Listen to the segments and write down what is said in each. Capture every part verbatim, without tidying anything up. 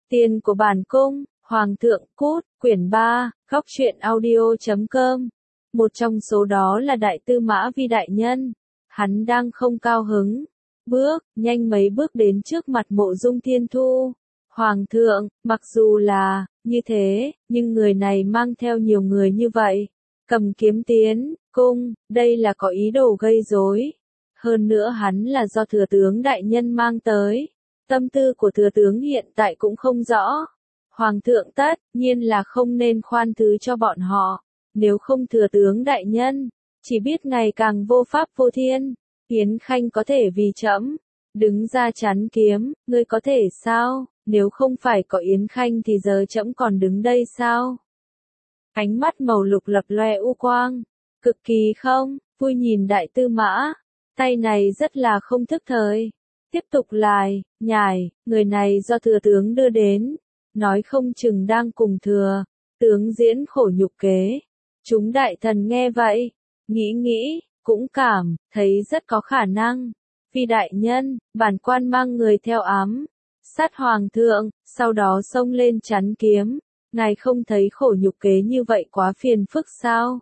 Tiền của bản cung, Hoàng thượng cút, quyển ba, góc truyện audio chấm com. Một trong số đó là Đại Tư Mã Vi đại nhân. Hắn đang không cao hứng. Bước, nhanh mấy bước đến trước mặt Mộ Dung Thiên Thu. Hoàng thượng, mặc dù là, như thế, nhưng người này mang theo nhiều người như vậy. Cầm kiếm tiến, cung, đây là có ý đồ gây rối. Hơn nữa hắn là do thừa tướng đại nhân mang tới. Tâm tư của thừa tướng hiện tại cũng không rõ. Hoàng thượng tất nhiên là không nên khoan thứ cho bọn họ. Nếu không thừa tướng đại nhân, chỉ biết ngày càng vô pháp vô thiên. Yến Khanh có thể vì trẫm đứng ra chắn kiếm, ngươi có thể sao? Nếu không phải có Yến Khanh thì giờ trẫm còn đứng đây sao? Ánh mắt màu lục lập loe u quang, cực kỳ không vui nhìn Đại Tư Mã, tay này rất là không thức thời. Tiếp tục lại, nhải, người này do thừa tướng đưa đến, nói không chừng đang cùng thừa tướng diễn khổ nhục kế. Chúng đại thần nghe vậy, nghĩ nghĩ, cũng cảm thấy rất có khả năng. Vi đại nhân, bản quan mang người theo ám sát hoàng thượng, sau đó xông lên chắn kiếm. Ngài không thấy khổ nhục kế như vậy quá phiền phức sao?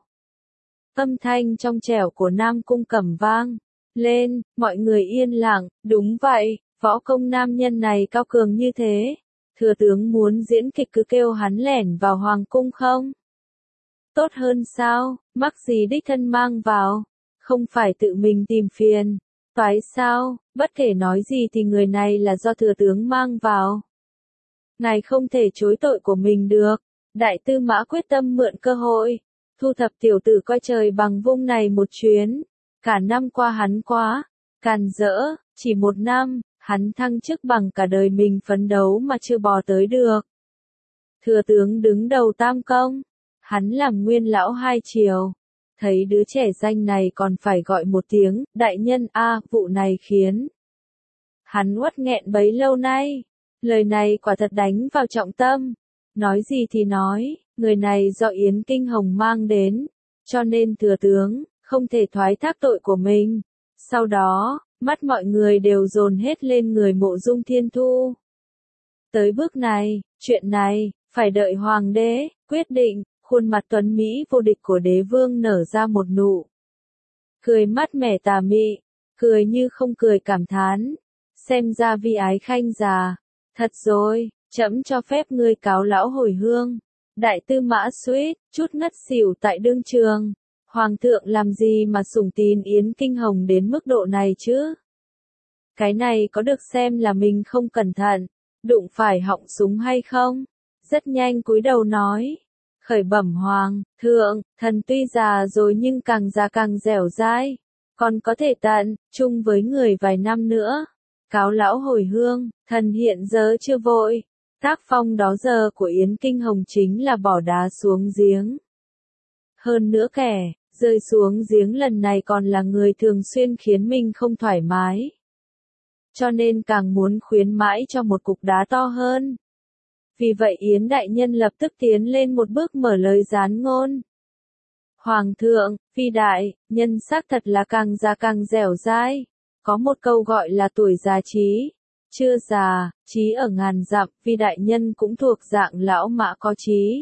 Âm thanh trong trẻo của Nam Cung Cẩm vang lên, mọi người yên lặng. Đúng vậy, võ công nam nhân này cao cường như thế. Thừa tướng muốn diễn kịch cứ kêu hắn lẻn vào hoàng cung không? Tốt hơn sao, mắc gì đích thân mang vào, không phải tự mình tìm phiền, toái sao, bất kể nói gì thì người này là do thừa tướng mang vào. Ngài không thể chối tội của mình được. Đại Tư Mã quyết tâm mượn cơ hội, thu thập tiểu tử coi trời bằng vung này một chuyến. Cả năm qua hắn quá càn rỡ, chỉ một năm, hắn thăng chức bằng cả đời mình phấn đấu mà chưa bò tới được. Thừa tướng đứng đầu tam công, hắn làm nguyên lão hai triều. Thấy đứa trẻ danh này còn phải gọi một tiếng, đại nhân a, vụ này khiến hắn uất nghẹn bấy lâu nay. Lời này quả thật đánh vào trọng tâm. Nói gì thì nói, người này do Yến Kinh Hồng mang đến, cho nên thừa tướng không thể thoái thác tội của mình. Sau đó, mắt mọi người đều dồn hết lên người Mộ Dung Thiên Thu. Tới bước này, chuyện này, phải đợi hoàng đế quyết định. Khuôn mặt tuấn Mỹ vô địch của đế vương nở ra một nụ cười mắt mẻ tà mị, cười như không cười cảm thán. Xem ra Vi ái khanh già, thật rồi, trẫm cho phép ngươi cáo lão hồi hương. Đại Tư Mã suýt chút ngất xỉu tại đương trường. Hoàng thượng làm gì mà sủng tín Yến Kinh Hồng đến mức độ này chứ? Cái này có được xem là mình không cẩn thận, đụng phải họng súng hay không? Rất nhanh cúi đầu nói. Khởi bẩm hoàng thượng, thần tuy già rồi nhưng càng già càng dẻo dai, còn có thể tận chung với người vài năm nữa. Cáo lão hồi hương, thần hiện giờ chưa vội. Tác phong đó giờ của Yến Kinh Hồng chính là bỏ đá xuống giếng. Hơn nữa kẻ rơi xuống giếng lần này còn là người thường xuyên khiến mình không thoải mái. Cho nên càng muốn khuyến mãi cho một cục đá to hơn. Vì vậy Yến đại nhân lập tức tiến lên một bước mở lời gián ngôn. Hoàng thượng, Vi đại nhân xác thật là càng già càng dẻo dai. Có một câu gọi là tuổi già trí chưa già, trí ở ngàn dặm. Vi đại nhân cũng thuộc dạng lão mã có trí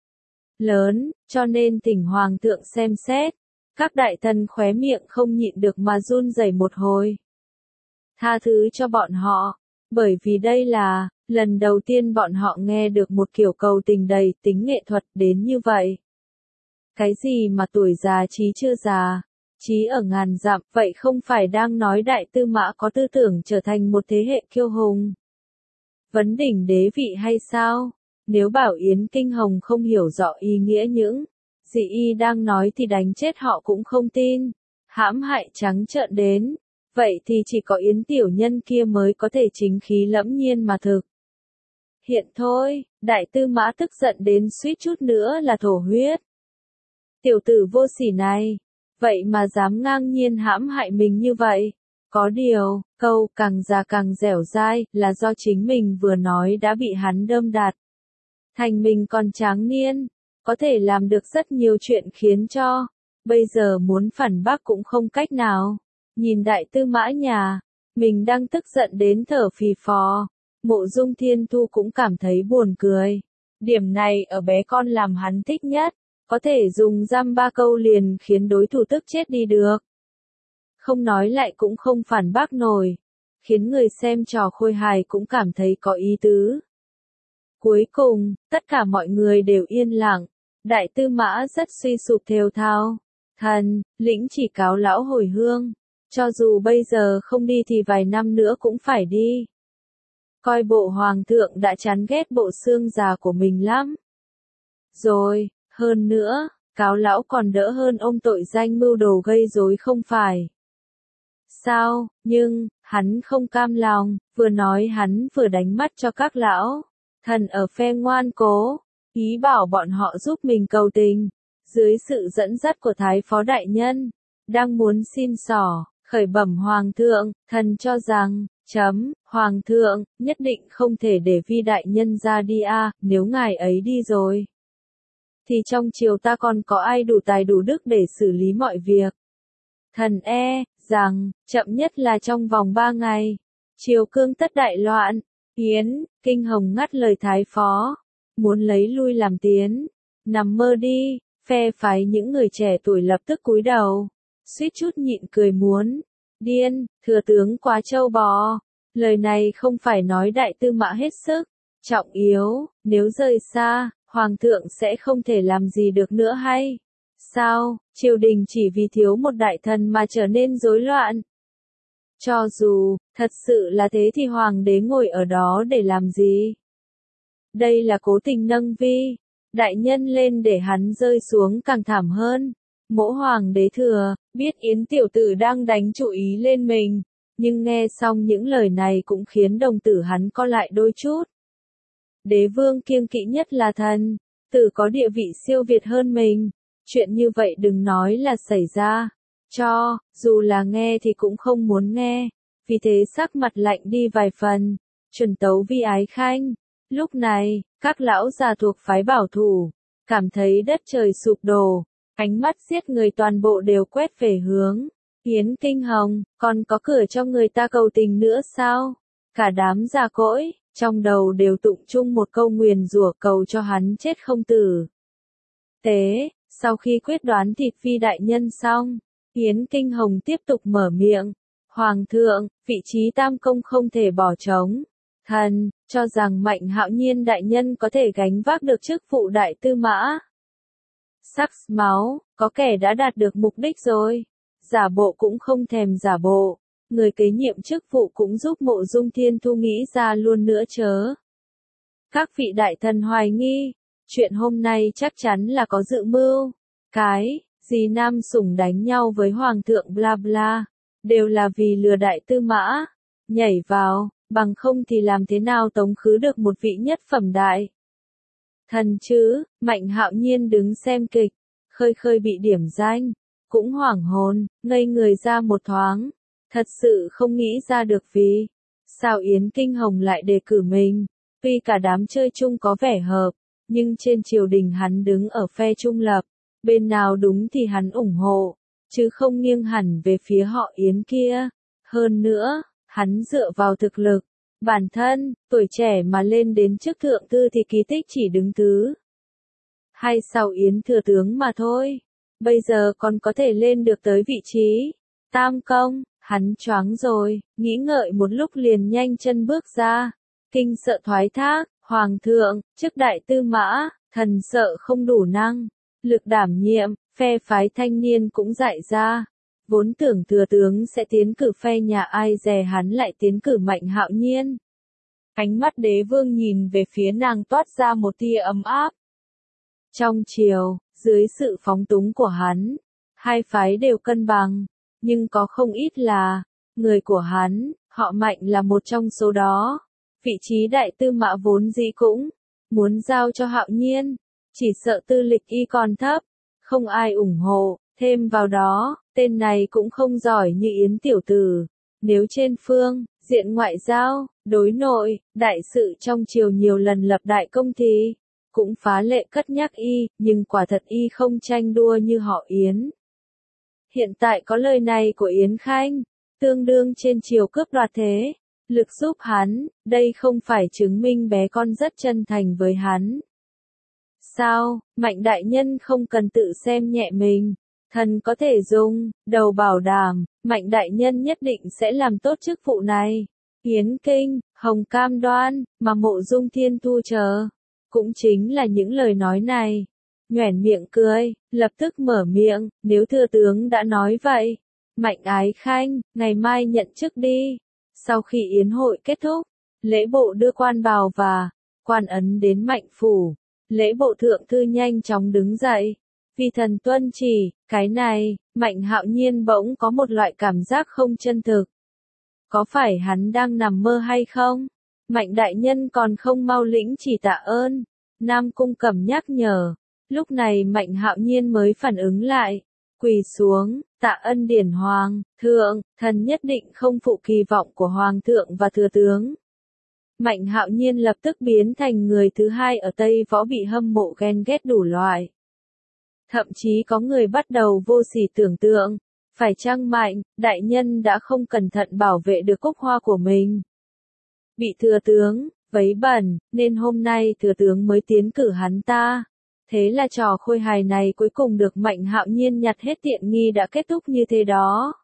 lớn, cho nên thỉnh hoàng thượng xem xét. Các đại thần khóe miệng không nhịn được mà run rẩy một hồi. Tha thứ cho bọn họ, bởi vì đây là lần đầu tiên bọn họ nghe được một kiểu cầu tình đầy tính nghệ thuật đến như vậy. Cái gì mà tuổi già trí chưa già, trí ở ngàn dặm, vậy không phải đang nói Đại Tư Mã có tư tưởng trở thành một thế hệ kiêu hùng, vấn đỉnh đế vị hay sao? Nếu bảo Yến Kinh Hồng không hiểu rõ ý nghĩa những gì y đang nói thì đánh chết họ cũng không tin. Hãm hại trắng trợn đến, vậy thì chỉ có Yến tiểu nhân kia mới có thể chính khí lẫm nhiên mà thực hiện thôi. Đại Tư Mã tức giận đến suýt chút nữa là thổ huyết. Tiểu tử vô sỉ này, vậy mà dám ngang nhiên hãm hại mình như vậy. Có điều, câu càng già càng dẻo dai là do chính mình vừa nói đã bị hắn đơm đặt thành mình còn tráng niên, có thể làm được rất nhiều chuyện khiến cho bây giờ muốn phản bác cũng không cách nào. Nhìn Đại Tư Mã nhà mình đang tức giận đến thở phì phò, Mộ Dung Thiên Thu cũng cảm thấy buồn cười. Điểm này ở bé con làm hắn thích nhất, có thể dùng dăm ba câu liền khiến đối thủ tức chết đi được. Không nói lại cũng không phản bác nổi, khiến người xem trò khôi hài cũng cảm thấy có ý tứ. Cuối cùng, tất cả mọi người đều yên lặng, Đại Tư Mã rất suy sụp thều thào. Thần, lĩnh chỉ cáo lão hồi hương, cho dù bây giờ không đi thì vài năm nữa cũng phải đi. Coi bộ hoàng thượng đã chán ghét bộ xương già của mình lắm. Rồi, hơn nữa, cáo lão còn đỡ hơn ôm tội danh mưu đồ gây rối không phải. Sao, nhưng, hắn không cam lòng, vừa nói hắn vừa đánh mắt cho các lão. Thần ở phe ngoan cố, ý bảo bọn họ giúp mình cầu tình. Dưới sự dẫn dắt của Thái Phó Đại Nhân, đang muốn xin xỏ, khởi bẩm Hoàng thượng, thần cho rằng, chấm, Hoàng thượng, nhất định không thể để Vi Đại Nhân ra đi a, nếu ngài ấy đi rồi. Thì trong triều ta còn có ai đủ tài đủ đức để xử lý mọi việc. Thần e, rằng, chậm nhất là trong vòng ba ngày, triều cương tất đại loạn. Yến, Kinh Hồng ngắt lời Thái Phó, muốn lấy lui làm tiến, nằm mơ đi. Phe phái những người trẻ tuổi lập tức cúi đầu, suýt chút nhịn cười muốn điên, thừa tướng quá trâu bò. Lời này không phải nói Đại Tư Mã hết sức trọng yếu, nếu rời xa, Hoàng thượng sẽ không thể làm gì được nữa hay sao? Triều đình chỉ vì thiếu một đại thần mà trở nên rối loạn. Cho dù, thật sự là thế thì Hoàng đế ngồi ở đó để làm gì? Đây là cố tình nâng Vi Đại Nhân lên để hắn rơi xuống càng thảm hơn. Mỗ Hoàng đế thừa, biết Yến tiểu tử đang đánh chú ý lên mình, nhưng nghe xong những lời này cũng khiến đồng tử hắn co lại đôi chút. Đế vương kiêng kỵ nhất là thần, tử có địa vị siêu việt hơn mình. Chuyện như vậy đừng nói là xảy ra, cho, dù là nghe thì cũng không muốn nghe, vì thế sắc mặt lạnh đi vài phần, chuẩn tấu Vi Ái Khanh. Lúc này, các lão già thuộc phái bảo thủ, cảm thấy đất trời sụp đổ, ánh mắt giết người toàn bộ đều quét về hướng Yến Kinh Hồng, còn có cửa cho người ta cầu tình nữa sao? Cả đám già cỗi, trong đầu đều tụng chung một câu nguyền rủa cầu cho hắn chết không tử. Tế, sau khi quyết đoán thịt Vi Đại Nhân xong, Yến Kinh Hồng tiếp tục mở miệng. Hoàng thượng, vị trí tam công không thể bỏ trống. Thần, cho rằng Mạnh Hạo Nhiên Đại Nhân có thể gánh vác được chức vụ Đại Tư Mã. Sắc máu, có kẻ đã đạt được mục đích rồi. Giả bộ cũng không thèm giả bộ. Người kế nhiệm chức vụ cũng giúp Mộ Dung Thiên Thu nghĩ ra luôn nữa chớ. Các vị đại thần hoài nghi, chuyện hôm nay chắc chắn là có dự mưu. Cái, gì Nam Sủng đánh nhau với Hoàng thượng bla bla, đều là vì lừa Đại Tư Mã. Nhảy vào, bằng không thì làm thế nào tống khứ được một vị nhất phẩm đại thần chứ? Mạnh Hạo Nhiên đứng xem kịch, khơi khơi bị điểm danh, cũng hoảng hồn, ngây người ra một thoáng, thật sự không nghĩ ra được vì sao Yến Kinh Hồng lại đề cử mình. Tuy cả đám chơi chung có vẻ hợp, nhưng trên triều đình hắn đứng ở phe trung lập, bên nào đúng thì hắn ủng hộ, chứ không nghiêng hẳn về phía họ Yến kia. Hơn nữa, hắn dựa vào thực lực, bản thân, tuổi trẻ mà lên đến chức thượng thư thì kỳ tích chỉ đứng thứ hay sau Yến thừa tướng mà thôi. Bây giờ còn có thể lên được tới vị trí tam công, hắn choáng rồi, nghĩ ngợi một lúc liền nhanh chân bước ra, kinh sợ thoái thác. Hoàng thượng, chức Đại Tư Mã, thần sợ không đủ năng lực đảm nhiệm. Phe phái thanh niên cũng dại ra, vốn tưởng thừa tướng sẽ tiến cử phe nhà ai dè hắn lại tiến cử Mạnh Hạo Nhiên. Ánh mắt đế vương nhìn về phía nàng toát ra một tia ấm áp. Trong triều, dưới sự phóng túng của hắn, hai phái đều cân bằng, nhưng có không ít là người của hắn, họ Mạnh là một trong số đó. Vị trí Đại Tư Mã vốn dĩ cũng muốn giao cho Hạo Nhiên, chỉ sợ tư lịch y còn thấp, không ai ủng hộ. Thêm vào đó, tên này cũng không giỏi như Yến tiểu tử. Nếu trên phương diện ngoại giao, đối nội, đại sự trong triều nhiều lần lập đại công thì cũng phá lệ cất nhắc y, nhưng quả thật y không tranh đua như họ Yến. Hiện tại có lời này của Yến Khanh, tương đương trên triều cướp đoạt thế lực giúp hắn, đây không phải chứng minh bé con rất chân thành với hắn. Sao, Mạnh đại nhân không cần tự xem nhẹ mình. Thần có thể dùng, đầu bảo đảm, Mạnh đại nhân nhất định sẽ làm tốt chức vụ này. Hiến kinh, Hồng cam đoan, mà Mộ Dung Thiên Thu chờ. Cũng chính là những lời nói này. Nhoẻn miệng cười, lập tức mở miệng, nếu thừa tướng đã nói vậy. Mạnh ái khanh, ngày mai nhận chức đi. Sau khi yến hội kết thúc, lễ bộ đưa quan bào và quan ấn đến Mạnh phủ. Lễ bộ thượng thư nhanh chóng đứng dậy. Vì thần tuân chỉ, cái này, Mạnh Hạo Nhiên bỗng có một loại cảm giác không chân thực. Có phải hắn đang nằm mơ hay không? Mạnh đại nhân còn không mau lĩnh chỉ tạ ơn. Nam Cung Cẩm nhắc nhở. Lúc này Mạnh Hạo Nhiên mới phản ứng lại. Quỳ xuống, tạ ân điển hoàng, thượng, thần nhất định không phụ kỳ vọng của hoàng thượng và thừa tướng. Mạnh Hạo Nhiên lập tức biến thành người thứ hai ở Tây Võ bị hâm mộ ghen ghét đủ loại. Thậm chí có người bắt đầu vô sỉ tưởng tượng, phải chăng Mạnh đại nhân đã không cẩn thận bảo vệ được cúc hoa của mình. Bị thừa tướng vấy bẩn, nên hôm nay thừa tướng mới tiến cử hắn ta. Thế là trò khôi hài này cuối cùng được Mạnh Hạo Nhiên nhặt hết tiện nghi đã kết thúc như thế đó.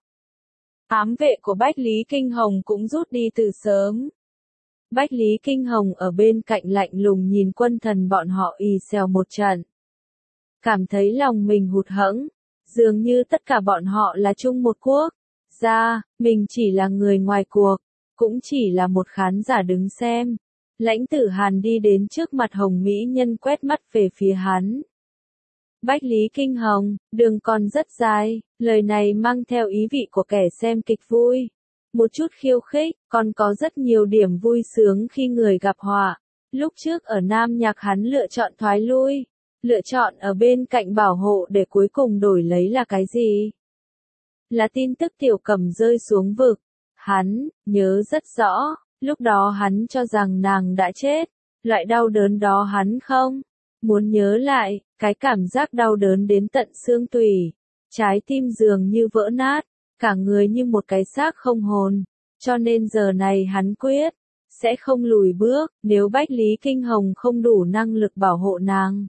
Ám vệ của Bách Lý Kinh Hồng cũng rút đi từ sớm. Bách Lý Kinh Hồng ở bên cạnh lạnh lùng nhìn quân thần bọn họ ì xèo một trận. Cảm thấy lòng mình hụt hẫng, dường như tất cả bọn họ là chung một quốc. Ra, mình chỉ là người ngoài cuộc, cũng chỉ là một khán giả đứng xem. Lãnh Tử Hàn đi đến trước mặt Hồng Mỹ Nhân quét mắt về phía hắn. Bách Lý Kinh Hồng, đường còn rất dài, lời này mang theo ý vị của kẻ xem kịch vui. Một chút khiêu khích, còn có rất nhiều điểm vui sướng khi người gặp họa. Lúc trước ở Nam Nhạc hắn lựa chọn thoái lui, lựa chọn ở bên cạnh bảo hộ để cuối cùng đổi lấy là cái gì? Là tin tức Tiểu Cẩm rơi xuống vực. Hắn, nhớ rất rõ, lúc đó hắn cho rằng nàng đã chết. Loại đau đớn đó hắn không muốn nhớ lại, cái cảm giác đau đớn đến tận xương tủy. Trái tim dường như vỡ nát, cả người như một cái xác không hồn. Cho nên giờ này hắn quyết sẽ không lùi bước, nếu Bách Lý Kinh Hồng không đủ năng lực bảo hộ nàng.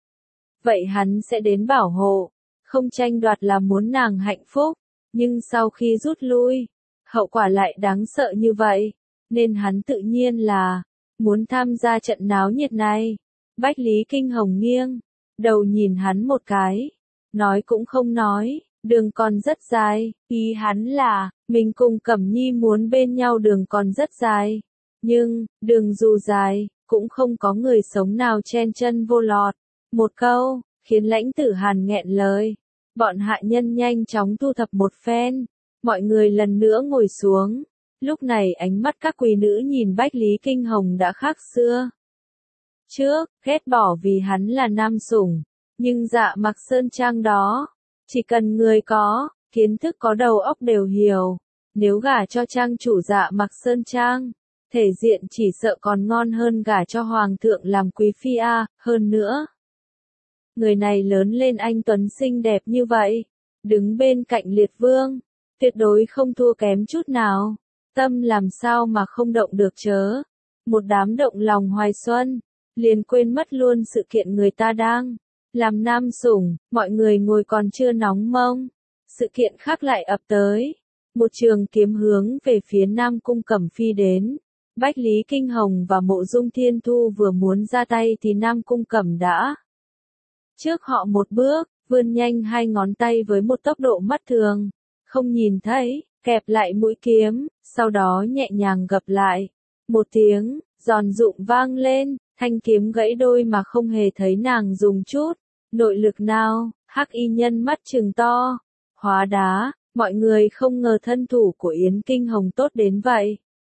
Vậy hắn sẽ đến bảo hộ, không tranh đoạt là muốn nàng hạnh phúc, nhưng sau khi rút lui, hậu quả lại đáng sợ như vậy, nên hắn tự nhiên là muốn tham gia trận náo nhiệt này. Bách Lý Kinh Hồng nghiêng đầu nhìn hắn một cái, nói cũng không nói, đường còn rất dài, ý hắn là, mình cùng Cẩm Nhi muốn bên nhau đường còn rất dài, nhưng, đường dù dài, cũng không có người sống nào chen chân vô lọt. Một câu, khiến Lãnh Tử Hàn nghẹn lời. Bọn hạ nhân nhanh chóng thu thập một phen. Mọi người lần nữa ngồi xuống. Lúc này ánh mắt các quý nữ nhìn Bách Lý Kinh Hồng đã khác xưa. Trước, ghét bỏ vì hắn là nam sủng. Nhưng Dạ Mặc Sơn Trang đó, chỉ cần người có, kiến thức có đầu óc đều hiểu. Nếu gả cho trang chủ Dạ Mặc Sơn Trang, thể diện chỉ sợ còn ngon hơn gả cho hoàng thượng làm quý phi a, hơn nữa. Người này lớn lên anh tuấn xinh đẹp như vậy, đứng bên cạnh Liệt Vương, tuyệt đối không thua kém chút nào. Tâm làm sao mà không động được chớ. Một đám động lòng hoài xuân, liền quên mất luôn sự kiện người ta đang làm nam sủng, mọi người ngồi còn chưa nóng mông. Sự kiện khác lại ập tới. Một trường kiếm hướng về phía Nam Cung Cẩm phi đến. Bách Lý Kinh Hồng và Mộ Dung Thiên Thu vừa muốn ra tay thì Nam Cung Cẩm đã trước họ một bước, vươn nhanh hai ngón tay với một tốc độ mắt thường, không nhìn thấy, kẹp lại mũi kiếm, sau đó nhẹ nhàng gập lại. Một tiếng, giòn rụng vang lên, thanh kiếm gãy đôi mà không hề thấy nàng dùng chút nội lực nào. Hắc y nhân mắt trừng to, hóa đá, mọi người không ngờ thân thủ của Yến Kinh Hồng tốt đến vậy.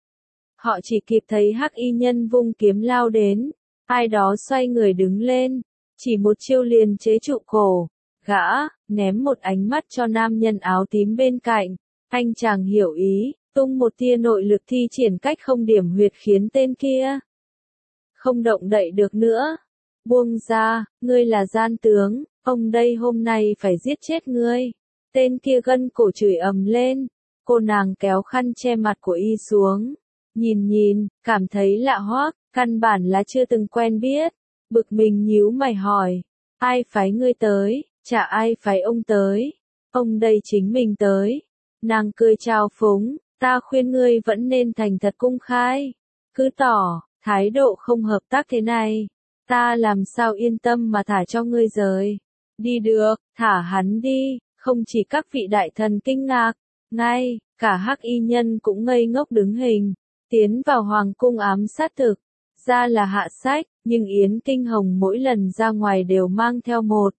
Họ chỉ kịp thấy Hắc y nhân vung kiếm lao đến, ai đó xoay người đứng lên, chỉ một chiêu liền chế trụ cổ gã, ném một ánh mắt cho nam nhân áo tím bên cạnh. Anh chàng hiểu ý, tung một tia nội lực thi triển cách không điểm huyệt khiến tên kia không động đậy được nữa. Buông ra, ngươi là gian tướng, ông đây hôm nay phải giết chết ngươi. Tên kia gân cổ chửi ầm lên, cô nàng kéo khăn che mặt của y xuống, nhìn nhìn, cảm thấy lạ hoắc, căn bản là chưa từng quen biết. Bực mình nhíu mày hỏi, ai phái ngươi tới, chả ai phái ông tới, ông đây chính mình tới. Nàng cười chào phúng, ta khuyên ngươi vẫn nên thành thật cung khai, cứ tỏ thái độ không hợp tác thế này, ta làm sao yên tâm mà thả cho ngươi rời. Đi được, thả hắn đi. Không chỉ các vị đại thần kinh ngạc, ngay cả Hắc Y Nhân cũng ngây ngốc đứng hình, tiến vào hoàng cung ám sát thực. Ra là hạ sách, nhưng Yến Kinh Hồng mỗi lần ra ngoài đều mang theo một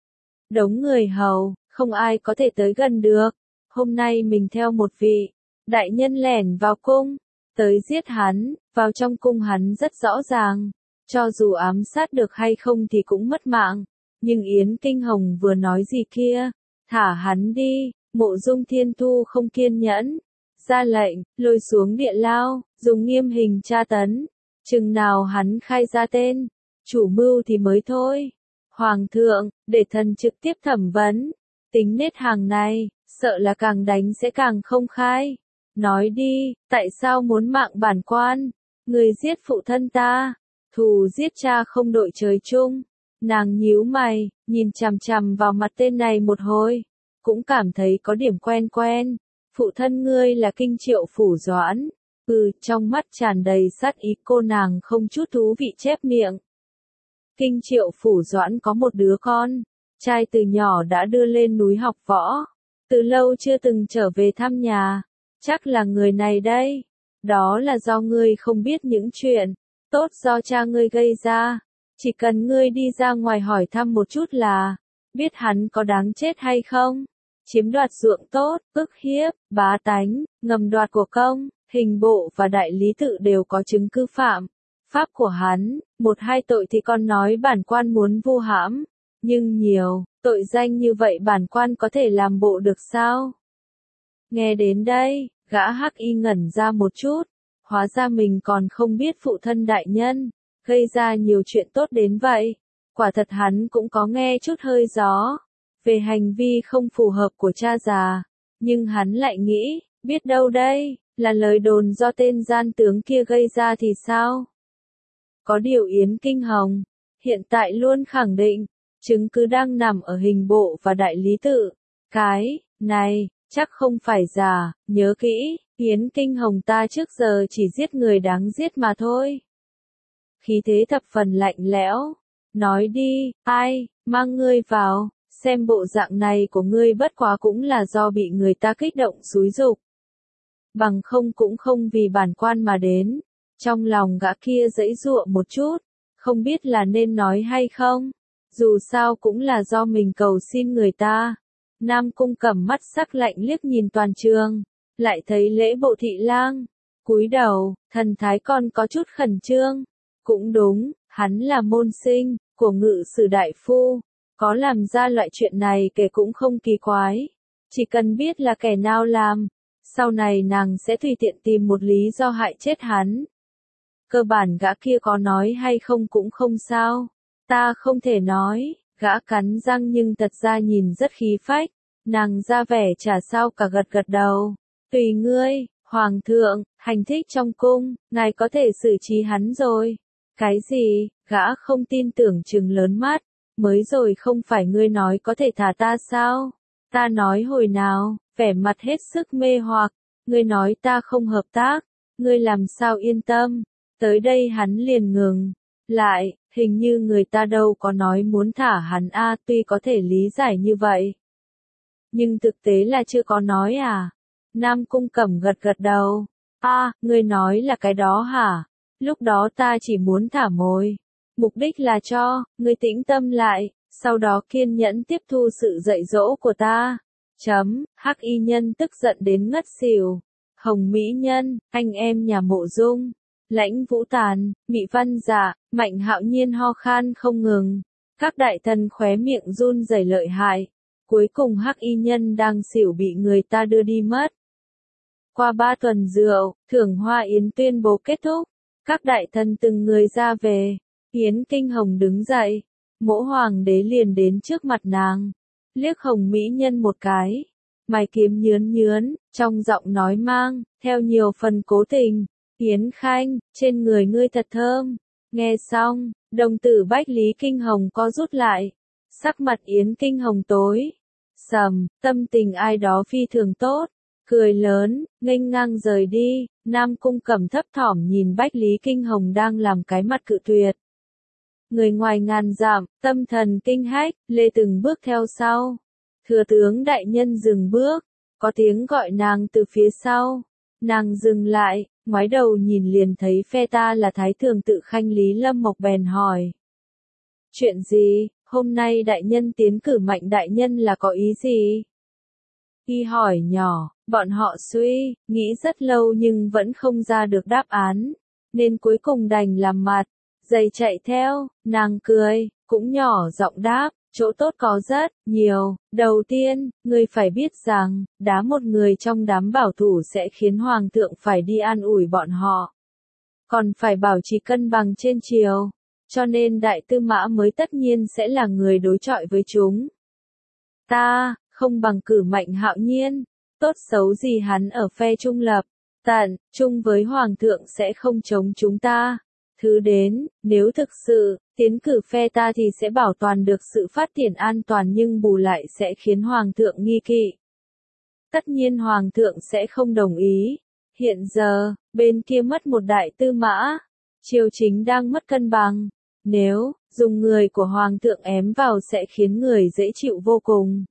đống người hầu, không ai có thể tới gần được. Hôm nay mình theo một vị đại nhân lẻn vào cung, tới giết hắn, vào trong cung hắn rất rõ ràng, cho dù ám sát được hay không thì cũng mất mạng. Nhưng Yến Kinh Hồng vừa nói gì kia, thả hắn đi. Mộ Dung Thiên Thu không kiên nhẫn, ra lệnh, lôi xuống địa lao, dùng nghiêm hình tra tấn. Chừng nào hắn khai ra tên chủ mưu thì mới thôi. Hoàng thượng, để thần trực tiếp thẩm vấn. Tính nết hàng này, sợ là càng đánh sẽ càng không khai. Nói đi, tại sao muốn mạng bản quan? Người giết phụ thân ta, thù giết cha không đội trời chung. Nàng nhíu mày, nhìn chằm chằm vào mặt tên này một hồi, cũng cảm thấy có điểm quen quen. Phụ thân ngươi là Kinh Triệu Phủ Doãn. Ừ, trong mắt tràn đầy sát ý, cô nàng không chút thú vị chép miệng. Kinh Triệu Phủ Doãn có một đứa con, trai từ nhỏ đã đưa lên núi học võ, từ lâu chưa từng trở về thăm nhà. Chắc là người này đây. Đó là do ngươi không biết những chuyện tốt do cha ngươi gây ra. Chỉ cần ngươi đi ra ngoài hỏi thăm một chút là biết hắn có đáng chết hay không. Chiếm đoạt ruộng tốt, ức hiếp, bá tánh, ngầm đoạt của công, hình bộ và đại lý tự đều có chứng cứ phạm pháp của hắn. Một hai tội thì con nói bản quan muốn vu hãm, nhưng nhiều tội danh như vậy bản quan có thể làm bộ được sao? Nghe đến đây, gã Hắc Y ngẩn ra một chút, hóa ra mình còn không biết phụ thân đại nhân gây ra nhiều chuyện tốt đến vậy. Quả thật hắn cũng có nghe chút hơi gió về hành vi không phù hợp của cha già, nhưng hắn lại nghĩ, biết đâu đây là lời đồn do tên gian tướng kia gây ra thì sao? Có điều Yến Kinh Hồng hiện tại luôn khẳng định, chứng cứ đang nằm ở hình bộ và đại lý tự. Cái này chắc không phải giả, nhớ kỹ, Yến Kinh Hồng ta trước giờ chỉ giết người đáng giết mà thôi. Khí thế thập phần lạnh lẽo, nói đi, ai mang ngươi vào? Xem bộ dạng này của ngươi bất quá cũng là do bị người ta kích động xúi giục. Bằng không cũng không vì bản quan mà đến. Trong lòng gã kia giãy giụa một chút, không biết là nên nói hay không. Dù sao cũng là do mình cầu xin người ta. Nam Cung Cẩm mắt sắc lạnh liếc nhìn toàn trường, lại thấy Lễ Bộ thị lang cúi đầu, thần thái còn có chút khẩn trương. Cũng đúng, hắn là môn sinh của Ngự Sử đại phu. Có làm ra loại chuyện này kể cũng không kỳ quái. Chỉ cần biết là kẻ nào làm, sau này nàng sẽ tùy tiện tìm một lý do hại chết hắn. Cơ bản gã kia có nói hay không cũng không sao. Ta không thể nói, gã cắn răng nhưng thật ra nhìn rất khí phách. Nàng ra vẻ chả sao cả gật gật đầu. Tùy ngươi, Hoàng thượng, hành thích trong cung, ngài có thể xử trí hắn rồi. Cái gì? Gã không tin tưởng trừng lớn mắt. Mới rồi không phải ngươi nói có thể thả ta sao? Ta nói hồi nào, vẻ mặt hết sức mê hoặc. Ngươi nói ta không hợp tác, ngươi làm sao yên tâm? Tới đây hắn liền ngừng lại, hình như người ta đâu có nói muốn thả hắn a, tuy có thể lý giải như vậy, nhưng thực tế là chưa có nói à? Nam Cung Cẩm gật gật đầu. A, ngươi nói là cái đó hả? Lúc đó ta chỉ muốn thả mồi, mục đích là cho ngươi tĩnh tâm lại, sau đó kiên nhẫn tiếp thu sự dạy dỗ của ta. Chấm. Hắc Y nhân tức giận đến ngất xỉu. Hồng Mỹ Nhân, anh em nhà Mộ Dung, Lãnh Vũ Tàn, Mị Văn Dạ, Mạnh Hạo Nhiên ho khan không ngừng. Các đại thần khóe miệng run rẩy lợi hại. Cuối cùng Hắc Y nhân đang xỉu bị người ta đưa đi mất. Qua ba tuần rượu, thưởng hoa yến tuyên bố kết thúc. Các đại thần từng người ra về. Yến Kinh Hồng đứng dậy. Mỗ hoàng đế liền đến trước mặt nàng. Liếc Hồng Mỹ Nhân một cái. Mày kiếm nhướn nhướn, trong giọng nói mang theo nhiều phần cố tình. Yến Khanh, trên người ngươi thật thơm. Nghe xong, đồng tử Bách Lý Kinh Hồng co rút lại. Sắc mặt Yến Kinh Hồng tối sầm, tâm tình ai đó phi thường tốt. Cười lớn, nghênh ngang rời đi. Nam Cung Cẩm thấp thỏm nhìn Bách Lý Kinh Hồng đang làm cái mặt cự tuyệt. Người ngoài ngàn dặm, tâm thần kinh hách, lê từng bước theo sau. Thừa tướng đại nhân dừng bước, có tiếng gọi nàng từ phía sau. Nàng dừng lại, ngoái đầu nhìn liền thấy phe ta là Thái Thường Tự Khanh Lý Lâm Mộc bèn hỏi. Chuyện gì, hôm nay đại nhân tiến cử Mạnh đại nhân là có ý gì? Y hỏi nhỏ, bọn họ suy, nghĩ rất lâu nhưng vẫn không ra được đáp án, nên cuối cùng đành làm mặt, dày chạy theo. Nàng cười, cũng nhỏ giọng đáp, chỗ tốt có rất nhiều. Đầu tiên, ngươi phải biết rằng, đá một người trong đám bảo thủ sẽ khiến hoàng thượng phải đi an ủi bọn họ. Còn phải bảo trì cân bằng trên triều, cho nên đại tư mã mới tất nhiên sẽ là người đối chọi với chúng. Ta, không bằng cử Mạnh Hạo Nhiên, tốt xấu gì hắn ở phe trung lập, tận, chung với hoàng thượng sẽ không chống chúng ta. Thứ đến, nếu thực sự, tiến cử phe ta thì sẽ bảo toàn được sự phát triển an toàn nhưng bù lại sẽ khiến hoàng thượng nghi kỵ. Tất nhiên hoàng thượng sẽ không đồng ý. Hiện giờ, bên kia mất một đại tư mã, triều chính đang mất cân bằng. Nếu, dùng người của hoàng thượng ém vào sẽ khiến người dễ chịu vô cùng.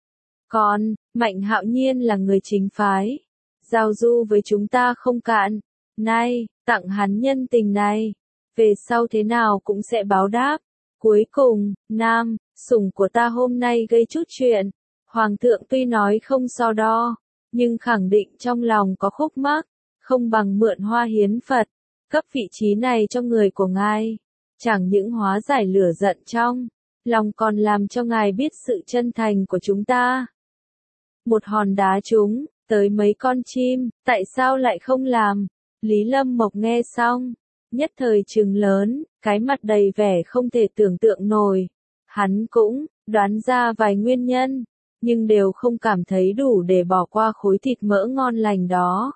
Còn, Mạnh Hạo Nhiên là người chính phái. Giao du với chúng ta không cạn. Nay, tặng hắn nhân tình này. Về sau thế nào cũng sẽ báo đáp. Cuối cùng, Nam, sủng của ta hôm nay gây chút chuyện. Hoàng thượng tuy nói không so đo, nhưng khẳng định trong lòng có khúc mắc, không bằng mượn hoa hiến Phật, cấp vị trí này cho người của ngài. Chẳng những hóa giải lửa giận trong lòng còn làm cho ngài biết sự chân thành của chúng ta. Một hòn đá trúng, tới mấy con chim, tại sao lại không làm? Lý Lâm Mộc nghe xong, nhất thời trừng lớn, cái mặt đầy vẻ không thể tưởng tượng nổi. Hắn cũng đoán ra vài nguyên nhân, nhưng đều không cảm thấy đủ để bỏ qua khối thịt mỡ ngon lành đó.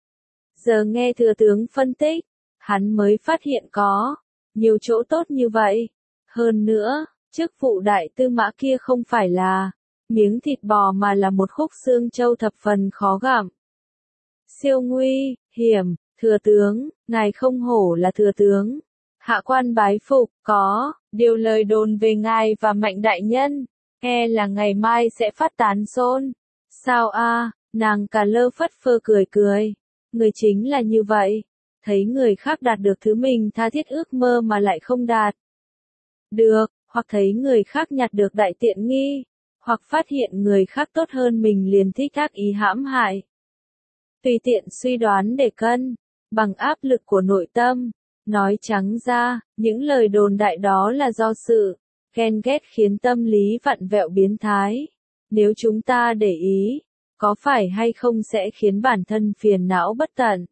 Giờ nghe thừa tướng phân tích, hắn mới phát hiện có nhiều chỗ tốt như vậy. Hơn nữa, chức vụ đại tư mã kia không phải là miếng thịt bò mà là một khúc xương trâu thập phần khó gặm. Siêu nguy hiểm, thừa tướng, ngài không hổ là thừa tướng. Hạ quan bái phục, có điều lời đồn về ngài và Mạnh đại nhân, e là ngày mai sẽ phát tán xôn. Sao a? Nàng cà lơ phất phơ cười cười. Người chính là như vậy, thấy người khác đạt được thứ mình tha thiết ước mơ mà lại không đạt được, hoặc thấy người khác nhặt được đại tiện nghi, hoặc phát hiện người khác tốt hơn mình liền thích ác ý hãm hại. Tùy tiện suy đoán để cân bằng áp lực của nội tâm. Nói trắng ra, những lời đồn đại đó là do sự ghen ghét khiến tâm lý vặn vẹo biến thái. Nếu chúng ta để ý, có phải hay không sẽ khiến bản thân phiền não bất tận.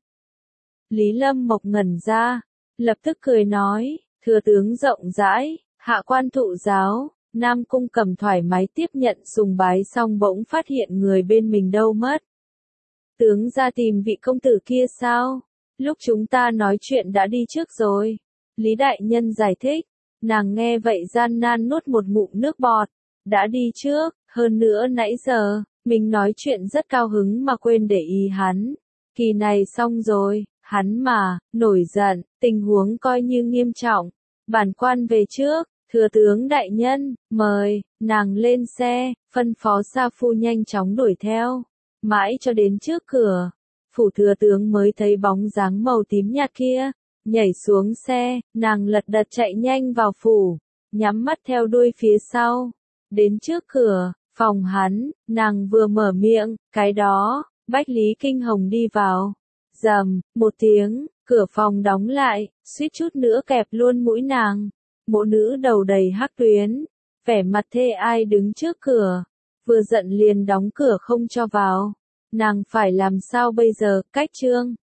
Lý Lâm Mộc ngẩn ra, lập tức cười nói, thừa tướng rộng rãi, hạ quan thụ giáo. Nam Cung Cẩm thoải mái tiếp nhận sùng bái xong bỗng phát hiện người bên mình đâu mất. Tướng ra tìm vị công tử kia sao? Lúc chúng ta nói chuyện đã đi trước rồi. Lý đại nhân giải thích. Nàng nghe vậy gian nan nuốt một ngụm nước bọt. Đã đi trước, hơn nữa nãy giờ, mình nói chuyện rất cao hứng mà quên để ý hắn. Kỳ này xong rồi, hắn mà, nổi giận, tình huống coi như nghiêm trọng. Bản quan về trước, thừa tướng đại nhân, mời, nàng lên xe, phân phó sa phu nhanh chóng đuổi theo. Mãi cho đến trước cửa, phủ thừa tướng mới thấy bóng dáng màu tím nhạt kia, nhảy xuống xe, nàng lật đật chạy nhanh vào phủ, nhắm mắt theo đuôi phía sau. Đến trước cửa, phòng hắn, nàng vừa mở miệng, cái đó, Bách Lý Kinh Hồng đi vào. Rầm, một tiếng, cửa phòng đóng lại, suýt chút nữa kẹp luôn mũi nàng. Mộ nữ đầu đầy hắc tuyến, vẻ mặt thê ai đứng trước cửa, vừa giận liền đóng cửa không cho vào. Nàng phải làm sao bây giờ? Cách trương